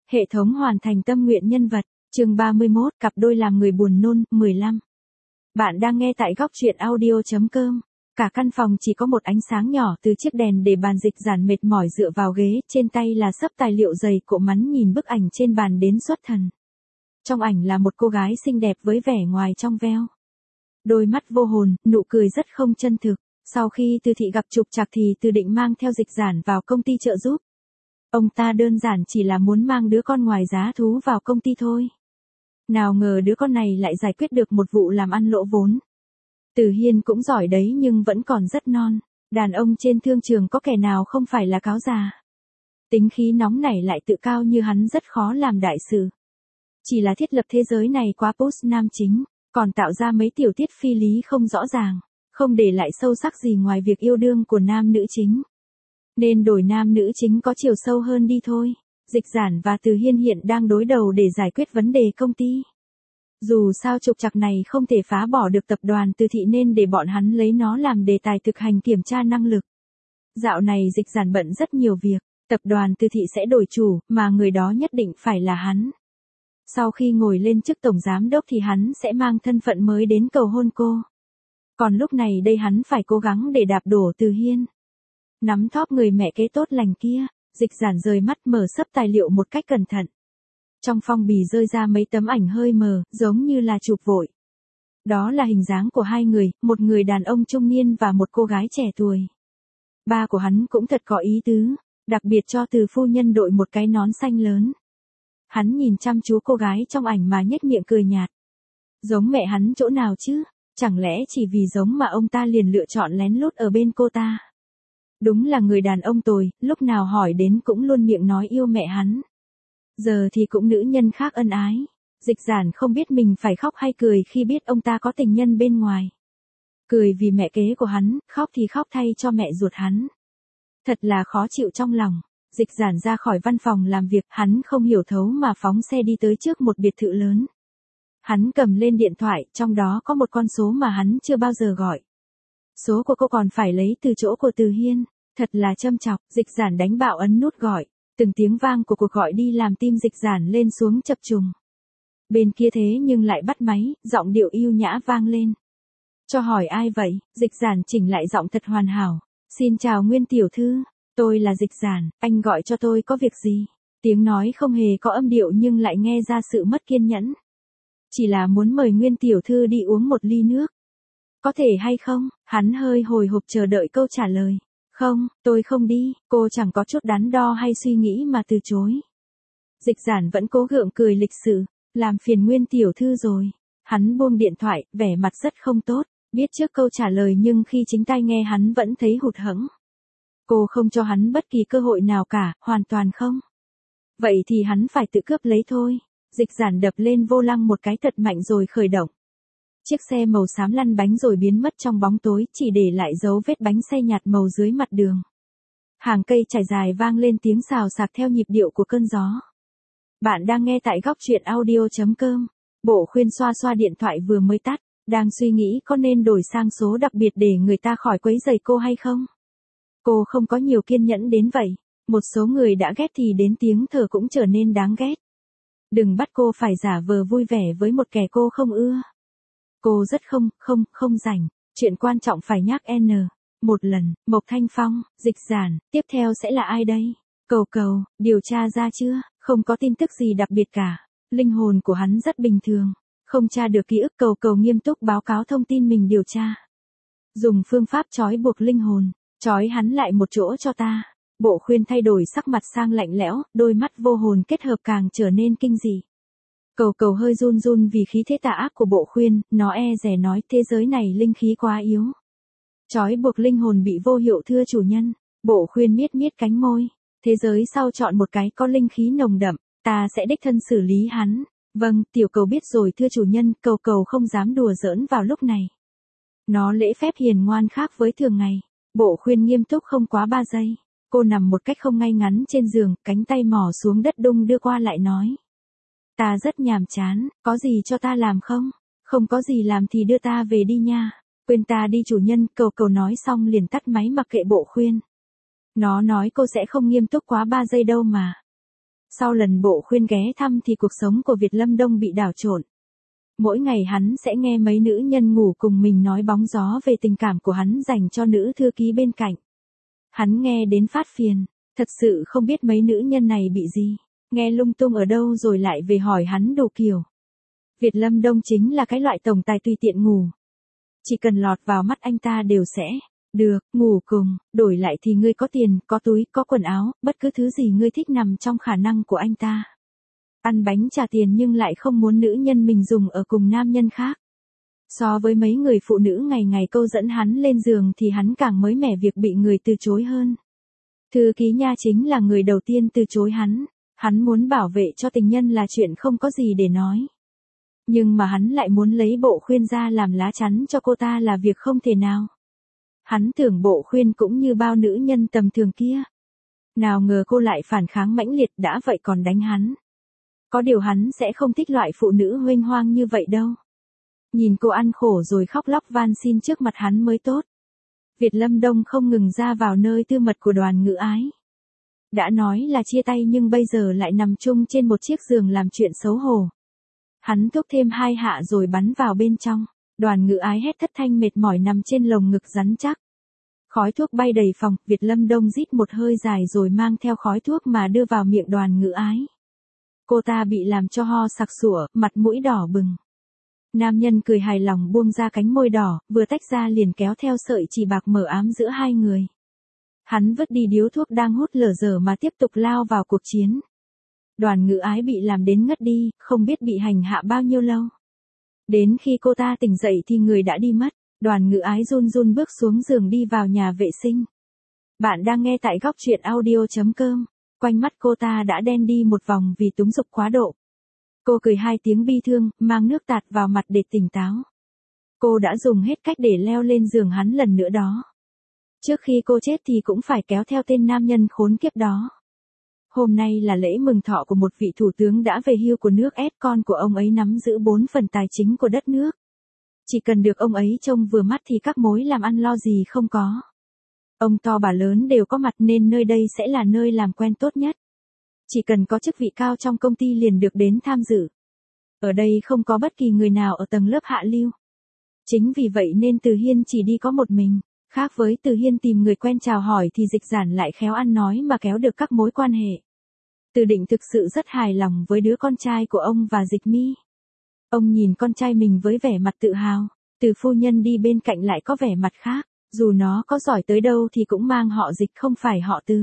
Hệ thống hoàn thành tâm nguyện nhân vật, chương 31, cặp đôi làm người buồn nôn, 15. Bạn đang nghe tại góc truyện audio.com. Cả căn phòng chỉ có một ánh sáng nhỏ từ chiếc đèn để bàn. Dịch giản mệt mỏi dựa vào ghế, trên tay là xấp tài liệu dày cộ mắn nhìn bức ảnh trên bàn đến xuất thần. Trong ảnh là một cô gái xinh đẹp với vẻ ngoài trong veo. Đôi mắt vô hồn, nụ cười rất không chân thực. Sau khi Từ Thị gặp trục trặc thì Từ định mang theo Dịch giản vào công ty trợ giúp. Ông ta đơn giản chỉ là muốn mang đứa con ngoài giá thú vào công ty thôi. Nào ngờ đứa con này lại giải quyết được một vụ làm ăn lỗ vốn. Từ Hiên cũng giỏi đấy nhưng vẫn còn rất non. Đàn ông trên thương trường có kẻ nào không phải là cáo già. Tính khí nóng nảy lại tự cao như hắn rất khó làm đại sự. Chỉ là thiết lập thế giới này quá post nam chính, còn tạo ra mấy tiểu tiết phi lý không rõ ràng, không để lại sâu sắc gì ngoài việc yêu đương của nam nữ chính. Nên đổi nam nữ chính có chiều sâu hơn đi thôi. Dịch giản và Từ Hiên hiện đang đối đầu để giải quyết vấn đề công ty. Dù sao trục trặc này không thể phá bỏ được tập đoàn Từ Thị nên để bọn hắn lấy nó làm đề tài thực hành kiểm tra năng lực. Dạo này Dịch giản bận rất nhiều việc, tập đoàn Từ Thị sẽ đổi chủ, mà người đó nhất định phải là hắn. Sau khi ngồi lên chức tổng giám đốc thì hắn sẽ mang thân phận mới đến cầu hôn cô. Còn lúc này đây hắn phải cố gắng để đạp đổ Từ Hiên. Nắm thóp người mẹ kế tốt lành kia, Dịch giản rời mắt mở xấp tài liệu một cách cẩn thận. Trong phong bì rơi ra mấy tấm ảnh hơi mờ, giống như là chụp vội. Đó là hình dáng của hai người, một người đàn ông trung niên và một cô gái trẻ tuổi. Ba của hắn cũng thật có ý tứ, đặc biệt cho Từ phu nhân đội một cái nón xanh lớn. Hắn nhìn chăm chú cô gái trong ảnh mà nhếch miệng cười nhạt. Giống mẹ hắn chỗ nào chứ, chẳng lẽ chỉ vì giống mà ông ta liền lựa chọn lén lút ở bên cô ta. Đúng là người đàn ông tồi, lúc nào hỏi đến cũng luôn miệng nói yêu mẹ hắn. Giờ thì cũng nữ nhân khác ân ái. Dịch giản không biết mình phải khóc hay cười khi biết ông ta có tình nhân bên ngoài. Cười vì mẹ kế của hắn, khóc thì khóc thay cho mẹ ruột hắn. Thật là khó chịu trong lòng. Dịch giản ra khỏi văn phòng làm việc, hắn không hiểu thấu mà phóng xe đi tới trước một biệt thự lớn. Hắn cầm lên điện thoại, trong đó có một con số mà hắn chưa bao giờ gọi. Số của cô còn phải lấy từ chỗ của Từ Hiên, thật là châm chọc. Dịch giản đánh bạo ấn nút gọi, từng tiếng vang của cuộc gọi đi làm tim Dịch giản lên xuống chập trùng. Bên kia thế nhưng lại bắt máy, giọng điệu yêu nhã vang lên. Cho hỏi ai vậy? Dịch giản chỉnh lại giọng thật hoàn hảo. Xin chào Nguyên tiểu thư, tôi là Dịch giản, anh gọi cho tôi có việc gì? Tiếng nói không hề có âm điệu nhưng lại nghe ra sự mất kiên nhẫn. Chỉ là muốn mời Nguyên tiểu thư đi uống một ly nước. Có thể hay không? Hắn hơi hồi hộp chờ đợi câu trả lời. Không, tôi không đi. Cô chẳng có chút đắn đo hay suy nghĩ mà từ chối. Dịch giản vẫn cố gượng cười lịch sự. Làm phiền Nguyên tiểu thư rồi. Hắn buông điện thoại, vẻ mặt rất không tốt. Biết trước câu trả lời nhưng khi chính tai nghe hắn vẫn thấy hụt hẫng. Cô không cho hắn bất kỳ cơ hội nào cả, hoàn toàn không. Vậy thì hắn phải tự cướp lấy thôi. Dịch giản đập lên vô lăng một cái thật mạnh rồi khởi động. Chiếc xe màu xám lăn bánh rồi biến mất trong bóng tối, chỉ để lại dấu vết bánh xe nhạt màu dưới mặt đường. Hàng cây trải dài vang lên tiếng xào xạc theo nhịp điệu của cơn gió. Bạn đang nghe tại góc truyện audio.com. Bộ khuyên xoa xoa điện thoại vừa mới tắt, đang suy nghĩ có nên đổi sang số đặc biệt để người ta khỏi quấy rầy cô hay không. Cô không có nhiều kiên nhẫn đến vậy. Một số người đã ghét thì đến tiếng thở cũng trở nên đáng ghét. Đừng bắt cô phải giả vờ vui vẻ với một kẻ cô không ưa. Cô rất không rảnh. Chuyện quan trọng phải nhắc một lần. Mộc Thanh Phong, Dịch giản, tiếp theo sẽ là ai đây? Cầu, điều tra ra chưa? Không có tin tức gì đặc biệt cả. Linh hồn của hắn rất bình thường. Không tra được ký ức. Cầu nghiêm túc báo cáo thông tin mình điều tra. Dùng phương pháp trói buộc linh hồn. Trói hắn lại một chỗ cho ta. Bộ khuyên thay đổi sắc mặt sang lạnh lẽo, đôi mắt vô hồn kết hợp càng trở nên kinh dị. Cầu hơi run run vì khí thế tà ác của bộ khuyên, nó e dè nói thế giới này linh khí quá yếu. Trói buộc linh hồn bị vô hiệu thưa chủ nhân. Bộ khuyên miết cánh môi. Thế giới sau chọn một cái có linh khí nồng đậm, ta sẽ đích thân xử lý hắn. Vâng, tiểu cầu biết rồi thưa chủ nhân. Cầu không dám đùa giỡn vào lúc này. Nó lễ phép hiền ngoan khác với thường ngày. Bộ khuyên nghiêm túc không quá 3 giây. Cô nằm một cách không ngay ngắn trên giường, cánh tay mò xuống đất đung đưa qua lại nói. Ta rất nhàm chán, có gì cho ta làm không? Không có gì làm thì đưa ta về đi nha. Quên ta đi chủ nhân. Cầu nói xong liền tắt máy mặc kệ bộ khuyên. Nó nói cô sẽ không nghiêm túc quá 3 giây đâu mà. Sau lần Bộ Khuyên ghé thăm thì cuộc sống của Việt Lâm Đông bị đảo trộn. Mỗi ngày hắn sẽ nghe mấy nữ nhân ngủ cùng mình nói bóng gió về tình cảm của hắn dành cho nữ thư ký bên cạnh. Hắn nghe đến phát phiền, thật sự không biết mấy nữ nhân này bị gì, nghe lung tung ở đâu rồi lại về hỏi hắn đồ kiểu. Việt Lâm Đông chính là cái loại tổng tài tùy tiện ngủ. Chỉ cần lọt vào mắt anh ta đều sẽ, được, ngủ cùng, đổi lại thì ngươi có tiền, có túi, có quần áo, bất cứ thứ gì ngươi thích nằm trong khả năng của anh ta. Ăn bánh trả tiền nhưng lại không muốn nữ nhân mình dùng ở cùng nam nhân khác. So với mấy người phụ nữ ngày ngày câu dẫn hắn lên giường thì hắn càng mới mẻ việc bị người từ chối hơn. Thư ký Nha chính là người đầu tiên từ chối hắn. Hắn muốn bảo vệ cho tình nhân là chuyện không có gì để nói. Nhưng mà hắn lại muốn lấy Bộ Khuyên ra làm lá chắn cho cô ta là việc không thể nào. Hắn tưởng Bộ Khuyên cũng như bao nữ nhân tầm thường kia. Nào ngờ cô lại phản kháng mãnh liệt, đã vậy còn đánh hắn. Có điều hắn sẽ không thích loại phụ nữ huênh hoang như vậy đâu. Nhìn cô ăn khổ rồi khóc lóc van xin trước mặt hắn mới tốt. Việt Lâm Đông không ngừng ra vào nơi tư mật của Đoàn Ngữ Ái. Đã nói là chia tay nhưng bây giờ lại nằm chung trên một chiếc giường làm chuyện xấu hổ. Hắn thúc thêm 2 hạ rồi bắn vào bên trong. Đoàn Ngữ Ái hét thất thanh mệt mỏi nằm trên lồng ngực rắn chắc. Khói thuốc bay đầy phòng, Việt Lâm Đông rít một hơi dài rồi mang theo khói thuốc mà đưa vào miệng Đoàn Ngữ Ái. Cô ta bị làm cho ho sặc sụa, mặt mũi đỏ bừng. Nam nhân cười hài lòng buông ra cánh môi đỏ, vừa tách ra liền kéo theo sợi chỉ bạc mờ ám giữa hai người. Hắn vứt đi điếu thuốc đang hút lở dở mà tiếp tục lao vào cuộc chiến. Đoàn Ngữ Ái bị làm đến ngất đi, không biết bị hành hạ bao nhiêu lâu. Đến khi cô ta tỉnh dậy thì người đã đi mất. Đoàn Ngữ Ái run run bước xuống giường đi vào nhà vệ sinh. Bạn đang nghe tại góc truyện audio.com. Quanh mắt cô ta đã đen đi một vòng vì túng dục quá độ. Cô cười 2 tiếng bi thương, mang nước tạt vào mặt để tỉnh táo. Cô đã dùng hết cách để leo lên giường hắn lần nữa đó. Trước khi cô chết thì cũng phải kéo theo tên nam nhân khốn kiếp đó. Hôm nay là lễ mừng thọ của một vị thủ tướng đã về hưu của nước S, con của ông ấy nắm giữ 4 phần tài chính của đất nước. Chỉ cần được ông ấy trông vừa mắt thì các mối làm ăn lo gì không có. Ông to bà lớn đều có mặt nên nơi đây sẽ là nơi làm quen tốt nhất. Chỉ cần có chức vị cao trong công ty liền được đến tham dự. Ở đây không có bất kỳ người nào ở tầng lớp hạ lưu. Chính vì vậy nên Từ Hiên chỉ đi có một mình. Khác với Từ Hiên tìm người quen chào hỏi thì Dịch Giản lại khéo ăn nói mà kéo được các mối quan hệ. Từ Định thực sự rất hài lòng với đứa con trai của ông và Dịch Mi. Ông nhìn con trai mình với vẻ mặt tự hào. Từ phu nhân đi bên cạnh lại có vẻ mặt khác. Dù nó có giỏi tới đâu thì cũng mang họ Dịch không phải họ Từ.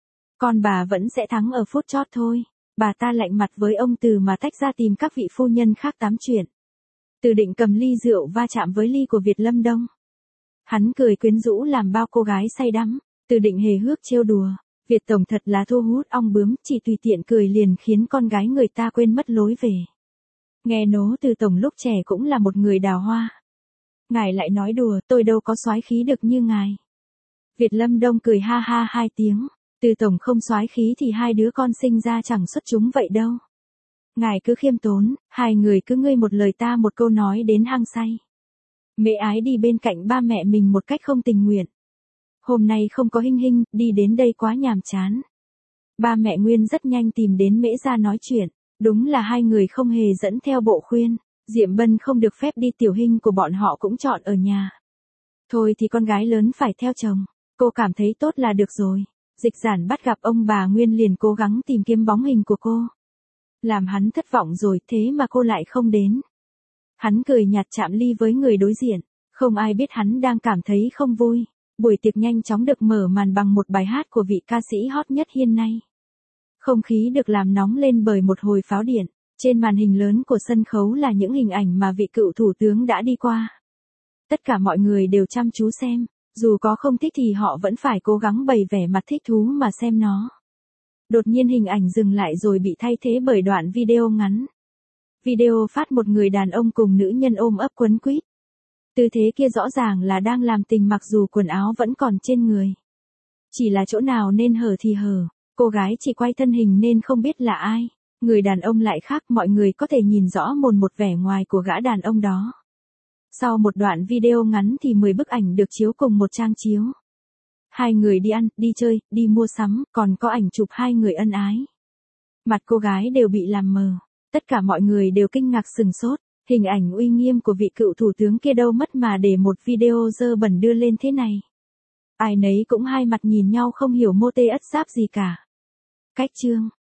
Con bà vẫn sẽ thắng ở phút chót thôi. Bà ta lạnh mặt với ông Từ mà tách ra tìm các vị phu nhân khác tám chuyện. Từ Định cầm ly rượu va chạm với ly của Việt Lâm Đông. Hắn cười quyến rũ làm bao cô gái say đắm. Từ Định hề hước trêu đùa. Việt Tổng thật là thu hút ong bướm, chỉ tùy tiện cười liền khiến con gái người ta quên mất lối về. Nghe nố Từ Tổng lúc trẻ cũng là một người đào hoa. Ngài lại nói đùa, tôi đâu có soái khí được như ngài. Việt Lâm Đông cười ha ha 2 tiếng. Từ Tổng không soái khí thì 2 đứa con sinh ra chẳng xuất chúng vậy đâu. Ngài cứ khiêm tốn, 2 người cứ ngươi một lời ta một câu nói đến hăng say. Mẹ Ái đi bên cạnh ba mẹ mình một cách không tình nguyện. Hôm nay không có Hinh Hinh, đi đến đây quá nhàm chán. Ba mẹ Nguyên rất nhanh tìm đến Mễ ra nói chuyện. Đúng là 2 người không hề dẫn theo Bộ Khuyên. Diệm Bân không được phép đi, Tiểu Hinh của bọn họ cũng chọn ở nhà. Thôi thì con gái lớn phải theo chồng. Cô cảm thấy tốt là được rồi. Dịch Giản bắt gặp ông bà Nguyên liền cố gắng tìm kiếm bóng hình của cô. Làm hắn thất vọng rồi, thế mà cô lại không đến. Hắn cười nhạt chạm ly với người đối diện. Không ai biết hắn đang cảm thấy không vui. Buổi tiệc nhanh chóng được mở màn bằng một bài hát của vị ca sĩ hot nhất hiện nay. Không khí được làm nóng lên bởi một hồi pháo điện. Trên màn hình lớn của sân khấu là những hình ảnh mà vị cựu thủ tướng đã đi qua. Tất cả mọi người đều chăm chú xem. Dù có không thích thì họ vẫn phải cố gắng bày vẻ mặt thích thú mà xem nó. Đột nhiên hình ảnh dừng lại rồi bị thay thế bởi đoạn video ngắn. Video phát một người đàn ông cùng nữ nhân ôm ấp quấn quýt. Tư thế kia rõ ràng là đang làm tình mặc dù quần áo vẫn còn trên người. Chỉ là chỗ nào nên hở thì hở, cô gái chỉ quay thân hình nên không biết là ai. Người đàn ông lại khác, mọi người có thể nhìn rõ mồn một vẻ ngoài của gã đàn ông đó. Sau một đoạn video ngắn thì 10 bức ảnh được chiếu cùng một trang chiếu. 2 người đi ăn, đi chơi, đi mua sắm, còn có ảnh chụp 2 người ân ái. Mặt cô gái đều bị làm mờ. Tất cả mọi người đều kinh ngạc sừng sốt. Hình ảnh uy nghiêm của vị cựu thủ tướng kia đâu mất mà để một video dơ bẩn đưa lên thế này. Ai nấy cũng hai mặt nhìn nhau không hiểu mô tê ất giáp gì cả. Cách chương